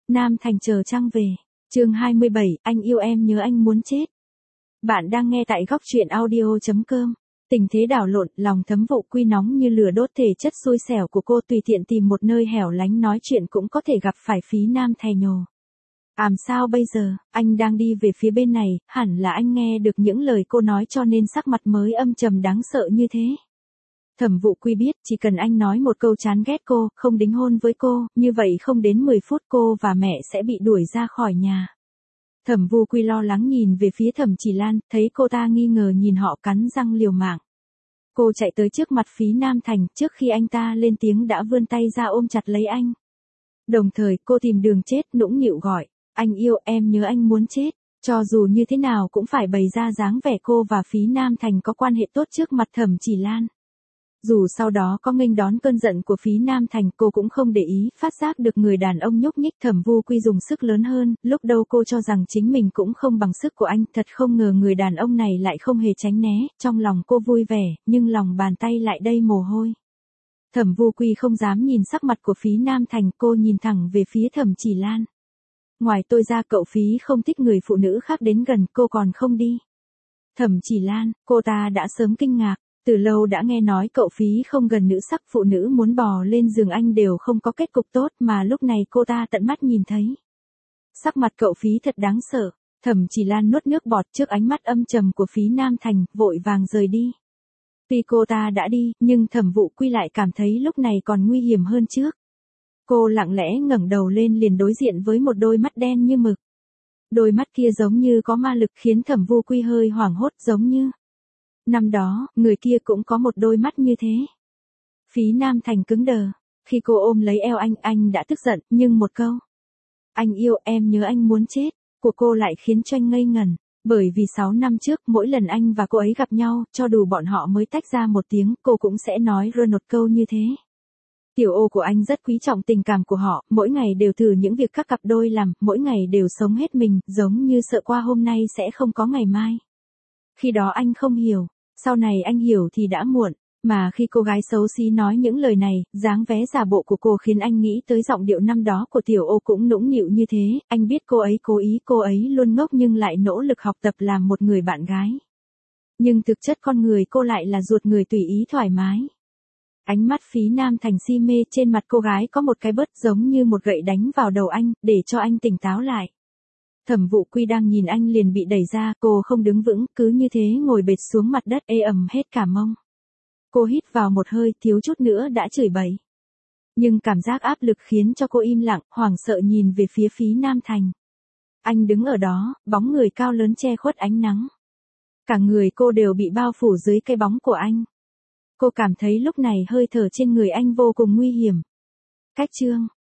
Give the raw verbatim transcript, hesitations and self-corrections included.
Nam Thành chờ trăng về. Chương hai mươi bảy, anh yêu em nhớ anh muốn chết. Bạn đang nghe tại góc truyện audio chấm com. Tình thế đảo lộn, lòng Thẩm Vụ Quy nóng như lửa đốt, thể chất xui xẻo của cô tùy tiện tìm một nơi hẻo lánh nói chuyện cũng có thể gặp phải Phí Nam Thầy nhồ. Àm sao bây giờ, anh đang đi về phía bên này, hẳn là anh nghe được những lời cô nói cho nên sắc mặt mới âm trầm đáng sợ như thế. Thẩm Vụ Quy biết, chỉ cần anh nói một câu chán ghét cô, không đính hôn với cô, như vậy không đến mười phút cô và mẹ sẽ bị đuổi ra khỏi nhà. Thẩm Vụ Quy lo lắng nhìn về phía Thẩm Chỉ Lan, thấy cô ta nghi ngờ nhìn họ cắn răng liều mạng. Cô chạy tới trước mặt Phí Nam Thành, trước khi anh ta lên tiếng đã vươn tay ra ôm chặt lấy anh. Đồng thời cô tìm đường chết, nũng nịu gọi, anh yêu em nhớ anh muốn chết, cho dù như thế nào cũng phải bày ra dáng vẻ cô và Phí Nam Thành có quan hệ tốt trước mặt Thẩm Chỉ Lan. Dù sau đó có nghênh đón cơn giận của Phí Nam Thành cô cũng không để ý, phát giác được người đàn ông nhúc nhích. Thẩm Vụ Quy dùng sức lớn hơn, lúc đầu cô cho rằng chính mình cũng không bằng sức của anh, thật không ngờ người đàn ông này lại không hề tránh né, trong lòng cô vui vẻ, nhưng lòng bàn tay lại đầy mồ hôi. Thẩm Vụ Quy không dám nhìn sắc mặt của Phí Nam Thành, cô nhìn thẳng về phía Thẩm Chỉ Lan. Ngoài tôi ra cậu Phí không thích người phụ nữ khác đến gần, cô còn không đi. Thẩm Chỉ Lan, cô ta đã sớm kinh ngạc. Từ lâu đã nghe nói cậu Phí không gần nữ sắc, phụ nữ muốn bò lên giường anh đều không có kết cục tốt, mà lúc này cô ta tận mắt nhìn thấy. Sắc mặt cậu Phí thật đáng sợ. Thẩm Chỉ Lan nuốt nước bọt trước ánh mắt âm trầm của Phí Nam Thành, vội vàng rời đi. Tuy cô ta đã đi, nhưng Thẩm Vụ Quy lại cảm thấy lúc này còn nguy hiểm hơn trước. Cô lặng lẽ ngẩng đầu lên liền đối diện với một đôi mắt đen như mực. Đôi mắt kia giống như có ma lực khiến Thẩm Vụ Quy hơi hoảng hốt, giống như năm đó, người kia cũng có một đôi mắt như thế. Phí Nam Thành cứng đờ. Khi cô ôm lấy eo anh, anh đã tức giận, nhưng một câu anh yêu em nhớ anh muốn chết của cô lại khiến cho anh ngây ngẩn. Bởi vì sáu năm trước, mỗi lần anh và cô ấy gặp nhau, cho dù bọn họ mới tách ra một tiếng, cô cũng sẽ nói rơi một câu như thế. Tiểu Ô của anh rất quý trọng tình cảm của họ, mỗi ngày đều thử những việc các cặp đôi làm, mỗi ngày đều sống hết mình, giống như sợ qua hôm nay sẽ không có ngày mai. Khi đó anh không hiểu, sau này anh hiểu thì đã muộn, mà khi cô gái xấu xí nói những lời này, dáng vẻ giả bộ của cô khiến anh nghĩ tới giọng điệu năm đó của Tiểu Ô cũng nũng nịu như thế, anh biết cô ấy cố ý, cô ấy luôn ngốc nhưng lại nỗ lực học tập làm một người bạn gái. Nhưng thực chất con người cô lại là ruột người tùy ý thoải mái. Ánh mắt Phí Nam Thành si mê, trên mặt cô gái có một cái bớt giống như một gậy đánh vào đầu anh, để cho anh tỉnh táo lại. Thẩm Vụ Quy đang nhìn anh liền bị đẩy ra, cô không đứng vững, cứ như thế ngồi bệt xuống mặt đất, ê ẩm hết cả mông. Cô hít vào một hơi, thiếu chút nữa đã chửi bậy. Nhưng cảm giác áp lực khiến cho cô im lặng, hoảng sợ nhìn về phía Phí Nam Thành. Anh đứng ở đó, bóng người cao lớn che khuất ánh nắng. Cả người cô đều bị bao phủ dưới cái bóng của anh. Cô cảm thấy lúc này hơi thở trên người anh vô cùng nguy hiểm. Cách chương